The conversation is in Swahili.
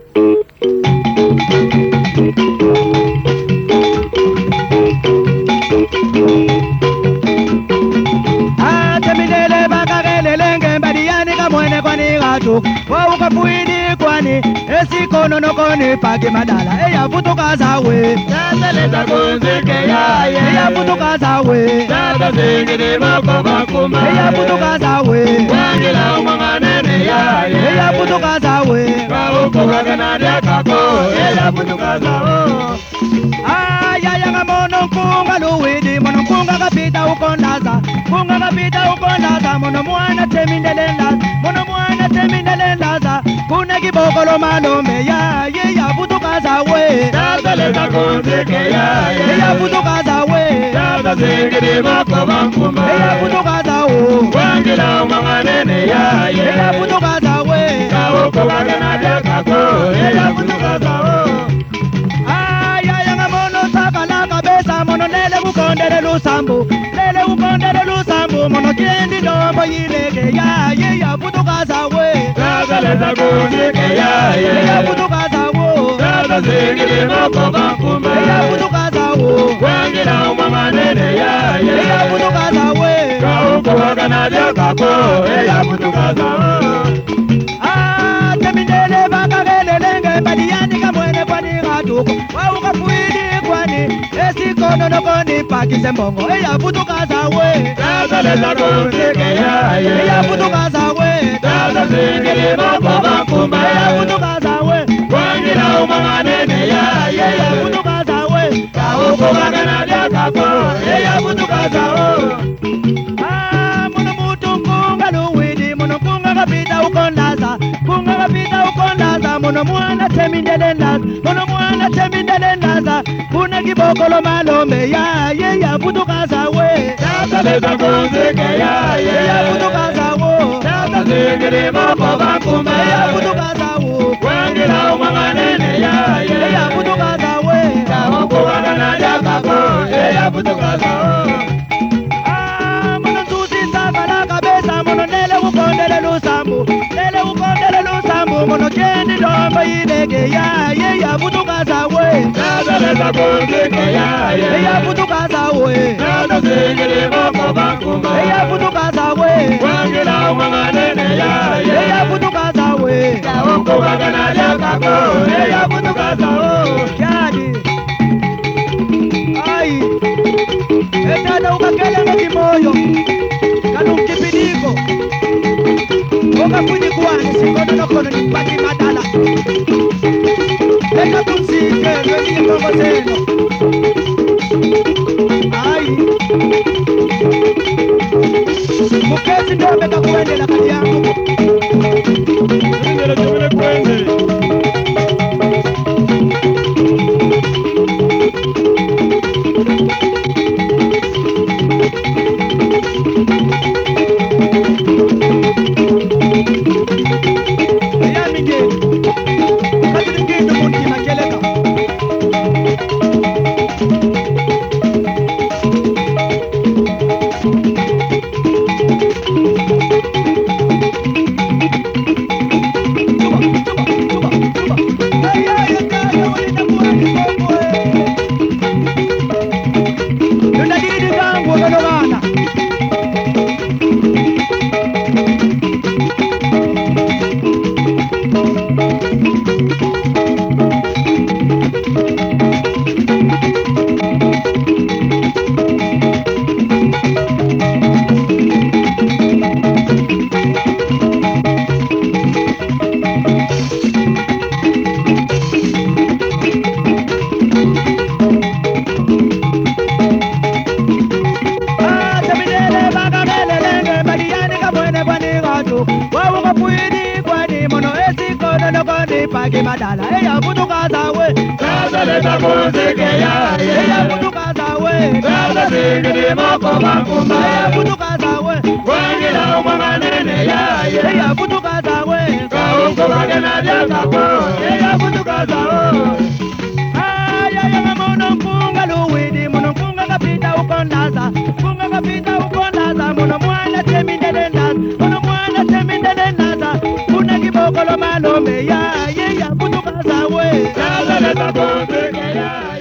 Temindele bakagele lenge mbadiani kamwene kwani gatu wa ukapuini kwani esikono nokoni pagi madala eya butuka zawe Tataleta kunzike yaye eya butuka zawe Tata zingine mako makuma eya butuka zawe Wangila umanganene yaye eya butuka zawe Kauko waganadya kako Eya butuka zao ayaya ngamono kunga luwidi mono kunga kapita ukondaza mono mwana temindele ndaza kuna kibokolo malome ya butuka zawe Tataleta kunzike yaye ya butuka zawe Tata zingine mako makuma ya butuka zawo Wangila umanganene yaye ya butuka zawe Kauko waganadya kako Eya butuka zao ayaya ngamono sakalaka besa mono nele ukondele lusambu mono kiendi ndombo yileke ya butuka zawe Tataleta kunzike yaye ya butuka zawo Tata zingine mako makuma ya butuka zawo Wangila umanganene yaye ya butuka zawe Kauko waganadya kako Eya butuka zao temindele bakagelelenge mbadiani kamwene kwani gatuko waukapuini kwani esikono nokoni pakise mbongo eya butuka zawe Tataleta kunzike yaye eya butuka zawe Tata zingine mako makuma eya butuka zawe Wangila umanganene yaye eya butuka zawe Kauko waganadya kako Eya butuka zao mono mutu kunga luwidi mono kunga kapita ukondaza mono mwana temindele ndaza kuna kibokolo malome ya butuka zawe Tataleta kunzike yaye ya butuka zawo Tata zingine mako makuma ya butuka zawo Wangila umanganene yaye ya butuka zawe Kauko waganadya kako Eya butuka zao mono nzuzi sakalaka besa mono nele ukondele lusambu mono kendi ndombo yileke ya butuka zawe Tataleta kunzike yaye ya butuka zawe Tata zingine mako makuma ya butuka zawe Wangila umanganene yaye ya butuka zawe Kauko waganadya kako Eya butuka zao kyadi ai etada ukakelenga kimoyo kalumkipidiko okafuni kuwani sikono nokono nipati madala eka kumsike lwezimbongo zeno ai mukezi ndombe kakuwendela kati yangu Ndele chumile kwenze pagi madala eya butuka zawe Tataleta kunzike yaye eya butuka zawe Tata zingine mako makuma eya butuka zawe Wangila umanganene yaye eya butuka zawe Kauko waganadya kako Eya butuka zao ayaya ngamono mpunga luwidi mono mpunga kapita ukondaza mono mwana temindele ndaza kuna kibokolo malome ya butuka ya lele ta bombe ke ya.